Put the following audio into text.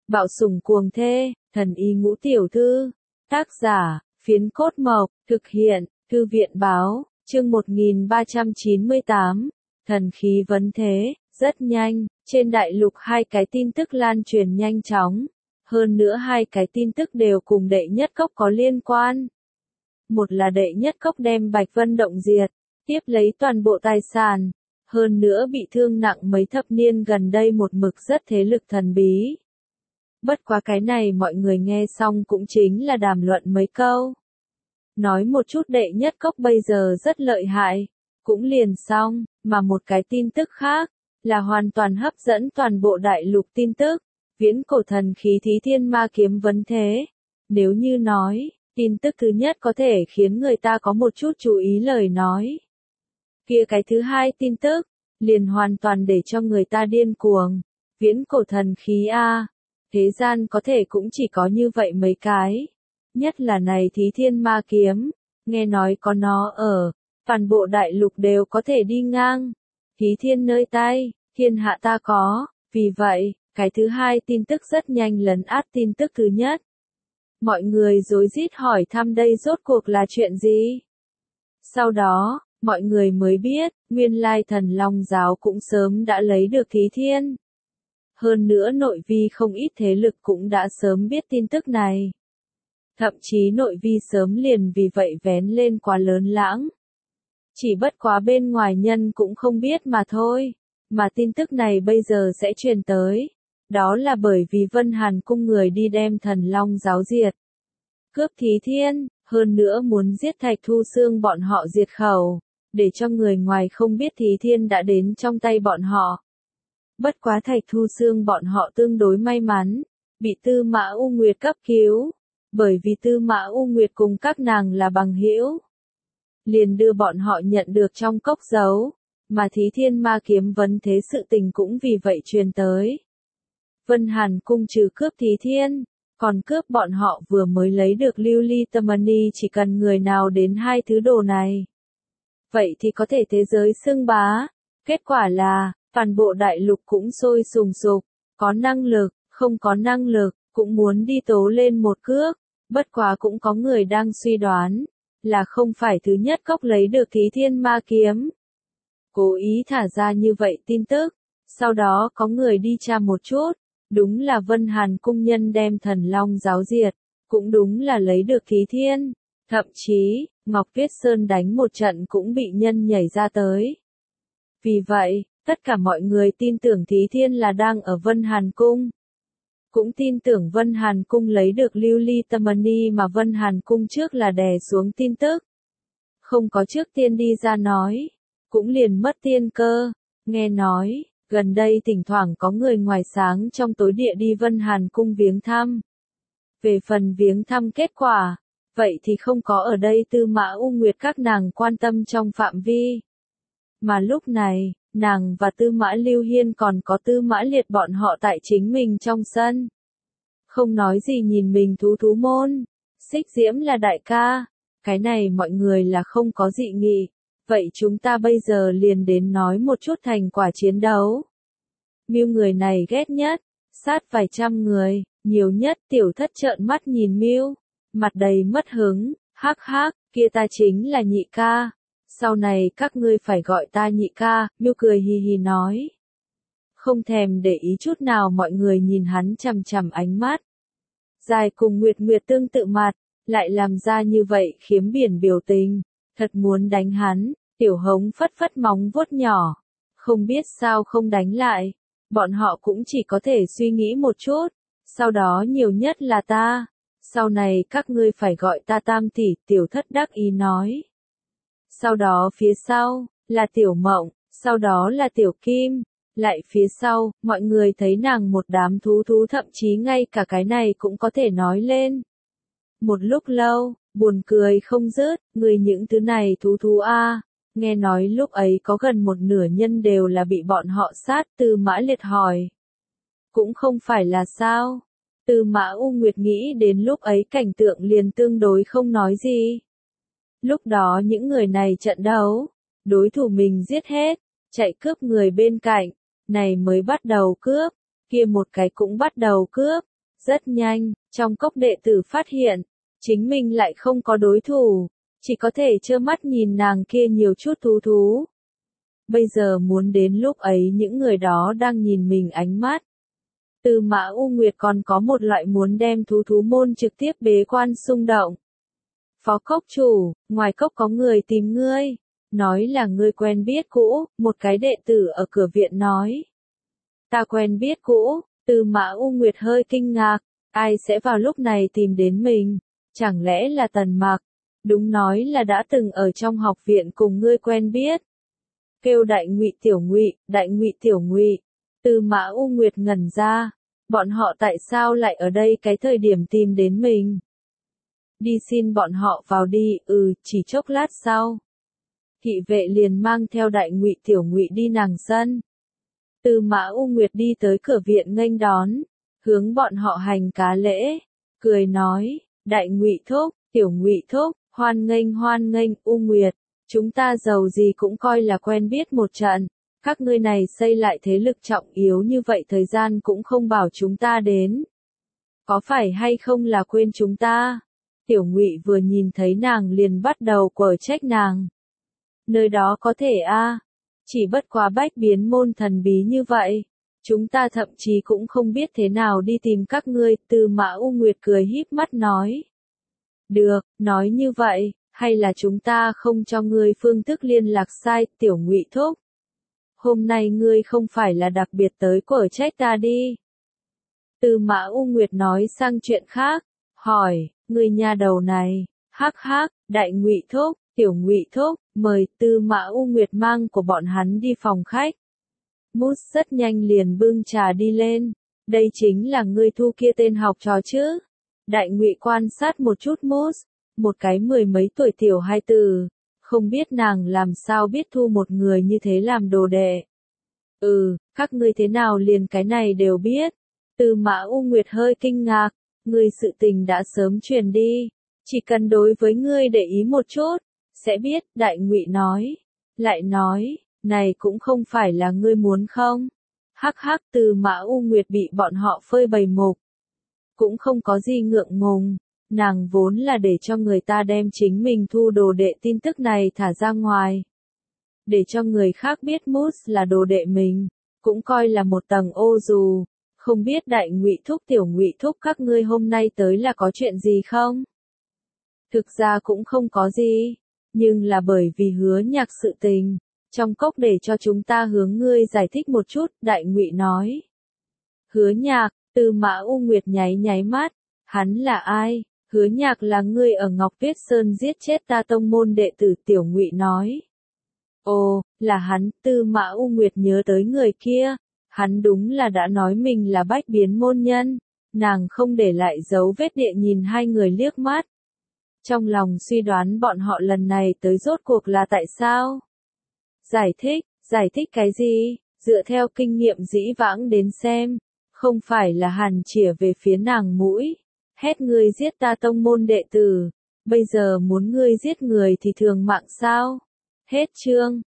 Bạo sủng cuồng thê, thần y ngũ tiểu thư. Tác giả, Phiến Cốt Mộc, thực hiện, Thư viện báo, chương 1398, thần khí vấn thế, rất nhanh, trên đại lục hai cái tin tức lan truyền nhanh chóng. Hơn nữa hai cái tin tức đều cùng đệ nhất cốc có liên quan. Một là đệ nhất cốc đem Bạch Vân Động diệt, tiếp lấy toàn bộ tài sản. Hơn nữa bị thương nặng mấy thập niên gần đây một mực rất thế lực thần bí. Bất quá cái này mọi người nghe xong cũng chính là đàm luận mấy câu. Nói một chút đệ nhất cốc bây giờ rất lợi hại, cũng liền xong, mà một cái tin tức khác, là hoàn toàn hấp dẫn toàn bộ đại lục tin tức, viễn cổ thần khí Thí Thiên Ma Kiếm vấn thế. Nếu như nói, tin tức thứ nhất có thể khiến người ta có một chút chú ý lời nói. Kia cái thứ hai tin tức, liền hoàn toàn để cho người ta điên cuồng. Viễn cổ thần khí A, thế gian có thể cũng chỉ có như vậy mấy cái. Nhất là này Thí Thiên Ma Kiếm, nghe nói có nó ở, toàn bộ đại lục đều có thể đi ngang. Thí Thiên nơi tay, thiên hạ ta có, vì vậy, cái thứ hai tin tức rất nhanh lấn át tin tức thứ nhất. Mọi người rối rít hỏi thăm đây rốt cuộc là chuyện gì. Sau đó, mọi người mới biết, nguyên lai Thần Long giáo cũng sớm đã lấy được Thí Thiên. Hơn nữa nội vi không ít thế lực cũng đã sớm biết tin tức này. Thậm chí nội vi sớm liền vì vậy vén lên quá lớn lãng. Chỉ bất quá bên ngoài nhân cũng không biết mà thôi. Mà tin tức này bây giờ sẽ truyền tới. Đó là bởi vì Vân Hàn cung người đi đem Thần Long giáo diệt. Cướp Thí Thiên, hơn nữa muốn giết Thạch Thu Xương bọn họ diệt khẩu. Để cho người ngoài không biết Thí Thiên đã đến trong tay bọn họ. Bất quá Thạch Thu Xương bọn họ tương đối may mắn, bị Tư Mã U Nguyệt cấp cứu, bởi vì Tư Mã U Nguyệt cùng các nàng là bằng hữu, liền đưa bọn họ nhận được trong cốc dấu, mà Thí Thiên Ma Kiếm vấn thế sự tình cũng vì vậy truyền tới. Vân Hàn cung trừ cướp Thí Thiên, còn cướp bọn họ vừa mới lấy được Lưu Ly Tâm Mani, chỉ cần người nào đến hai thứ đồ này, vậy thì có thể thế giới xưng bá. Kết quả là, toàn bộ đại lục cũng sôi sùng sục, có năng lực, không có năng lực, cũng muốn đi tố lên một cước. Bất quá cũng có người đang suy đoán, là không phải thứ nhất cốc lấy được Thí Thiên Ma Kiếm. Cố ý thả ra như vậy tin tức, sau đó có người đi tra một chút, đúng là Vân Hàn cung nhân đem Thần Long giáo diệt, cũng đúng là lấy được Thí Thiên. Thậm chí, Ngọc Tuyết Sơn đánh một trận cũng bị nhân nhảy ra tới. Vì vậy, tất cả mọi người tin tưởng Thí Thiên là đang ở Vân Hàn cung. Cũng tin tưởng Vân Hàn cung lấy được Lưu Ly Tâm Mani, mà Vân Hàn cung trước là đè xuống tin tức. Không có trước tiên đi ra nói, cũng liền mất tiên cơ. Nghe nói, gần đây thỉnh thoảng có người ngoài sáng trong tối địa đi Vân Hàn cung viếng thăm. Về phần viếng thăm kết quả, vậy thì không có ở đây Tư Mã U Nguyệt các nàng quan tâm trong phạm vi. Mà lúc này, nàng và Tư Mã Lưu Hiên còn có Tư Mã Liệt bọn họ tại chính mình trong sân. Không nói gì nhìn mình thú môn. Xích Diễm là đại ca. Cái này mọi người là không có dị nghị. Vậy chúng ta bây giờ liền đến nói một chút thành quả chiến đấu. Mưu người này ghét nhất, sát vài trăm người, nhiều nhất Tiểu Thất trợn mắt nhìn Mưu, mặt đầy mất hứng, hắc hắc, kia ta chính là nhị ca. Sau này các ngươi phải gọi ta nhị ca, Mưu cười hì hì nói. Không thèm để ý chút nào mọi người nhìn hắn chằm chằm ánh mắt. Dài cùng Nguyệt Nguyệt tương tự mặt, lại làm ra như vậy khiếm biển biểu tình, thật muốn đánh hắn. Tiểu Hống phất phất móng vuốt nhỏ, không biết sao không đánh lại, bọn họ cũng chỉ có thể suy nghĩ một chút, sau đó nhiều nhất là ta, sau này các ngươi phải gọi ta Tam tỷ, Tiểu Thất đắc ý nói. Sau đó phía sau, là Tiểu Mộng, sau đó là Tiểu Kim, lại phía sau, mọi người thấy nàng một đám thú thậm chí ngay cả cái này cũng có thể nói lên. Một lúc lâu, buồn cười không dứt, người những thứ này thú a. Nghe nói lúc ấy có gần một nửa nhân đều là bị bọn họ sát. Tư Mã Liệt hỏi. Cũng không phải là sao. Tư Mã U Nguyệt nghĩ đến lúc ấy cảnh tượng liền tương đối không nói gì. Lúc đó những người này trận đấu, đối thủ mình giết hết, chạy cướp người bên cạnh, này mới bắt đầu cướp, kia một cái cũng bắt đầu cướp, Rất nhanh, trong cốc đệ tử phát hiện, chính mình lại không có đối thủ, chỉ có thể trơ mắt nhìn nàng kia nhiều chút thú thú. Bây giờ muốn đến lúc ấy những người đó đang nhìn mình ánh mắt. Tư Mã U Nguyệt còn có một loại muốn đem thú thú môn trực tiếp bế quan xung động. Phó cốc chủ, ngoài cốc có người tìm ngươi, nói là ngươi quen biết cũ, một cái đệ tử ở cửa viện nói. Ta quen biết cũ, Tư Mã U Nguyệt hơi kinh ngạc, ai sẽ vào lúc này tìm đến mình, chẳng lẽ là Tần Mặc, đúng nói là đã từng ở trong học viện cùng ngươi quen biết. Kêu Đại Ngụy Tiểu Ngụy, Tư Mã U Nguyệt ngẩn ra, bọn họ tại sao lại ở đây cái thời điểm tìm đến mình? Đi xin bọn họ vào đi, chỉ chốc lát sau. Thị vệ liền mang theo Đại Ngụy Tiểu Ngụy đi nàng sân. Tư Mã U Nguyệt đi tới cửa viện nghênh đón, hướng bọn họ hành cá lễ, cười nói, Đại Ngụy thúc, Tiểu Ngụy thúc, hoan nghênh, U Nguyệt, chúng ta giàu gì cũng coi là quen biết một trận, các ngươi này xây lại thế lực trọng yếu như vậy thời gian cũng không bảo chúng ta đến. Có phải hay không là quên chúng ta? Tiểu Ngụy vừa nhìn thấy nàng liền bắt đầu quở trách nàng. Nơi đó có thể chỉ bất quá bách biến môn thần bí như vậy. Chúng ta thậm chí cũng không biết thế nào đi tìm các ngươi, Tư Mã U Nguyệt cười híp mắt nói. Được, nói như vậy, hay là chúng ta không cho ngươi phương thức liên lạc sai, Tiểu Ngụy thúc. Hôm nay ngươi không phải là đặc biệt tới quở trách ta đi. Tư Mã U Nguyệt nói sang chuyện khác, hỏi, ngươi nha đầu này, hắc, Đại Ngụy thúc, Tiểu Ngụy thúc, mời. Tư Mã U Nguyệt mang của bọn hắn đi phòng khách. Mousse rất nhanh liền bưng trà đi lên, đây chính là ngươi thu kia tên học trò chứ. Đại Ngụy quan sát một chút Mousse, một cái mười mấy tuổi tiểu hai tử, không biết nàng làm sao biết thu một người như thế làm đồ đệ. Các ngươi thế nào liền cái này đều biết. Tư Mã U Nguyệt hơi kinh ngạc, ngươi sự tình đã sớm truyền đi, chỉ cần đối với ngươi để ý một chút, sẽ biết, Đại Ngụy nói. Lại nói, này cũng không phải là ngươi muốn không? Hắc, Tư Mã U Nguyệt bị bọn họ phơi bày mục. Cũng không có gì ngượng ngùng, nàng vốn là để cho người ta đem chính mình thu đồ đệ tin tức này thả ra ngoài. Để cho người khác biết Mousse là đồ đệ mình, cũng coi là một tầng ô dù. Không biết Đại Ngụy thúc Tiểu Ngụy thúc các ngươi hôm nay tới là có chuyện gì không? Thực ra cũng không có gì, nhưng là bởi vì Hứa Nhạc sự tình, trong cốc để cho chúng ta hướng ngươi giải thích một chút, Đại Ngụy nói. Hứa Nhạc, Tư Mã U Nguyệt nháy mắt, hắn là ai? Hứa Nhạc là ngươi ở Ngọc Tuyết Sơn giết chết ta tông môn đệ tử, Tiểu Ngụy nói. Ồ, là hắn. Tư Mã U Nguyệt nhớ tới người kia. Hắn đúng là đã nói mình là bách biến môn nhân. Nàng không để lại dấu vết địa nhìn hai người liếc mắt. Trong lòng suy đoán bọn họ lần này tới rốt cuộc là tại sao? Giải thích cái gì? Dựa theo kinh nghiệm dĩ vãng đến xem, không phải là Hàn chĩa về phía nàng mũi. Hét ngươi giết ta tông môn đệ tử, bây giờ muốn ngươi giết người thì thường mạng sao? Hết chương.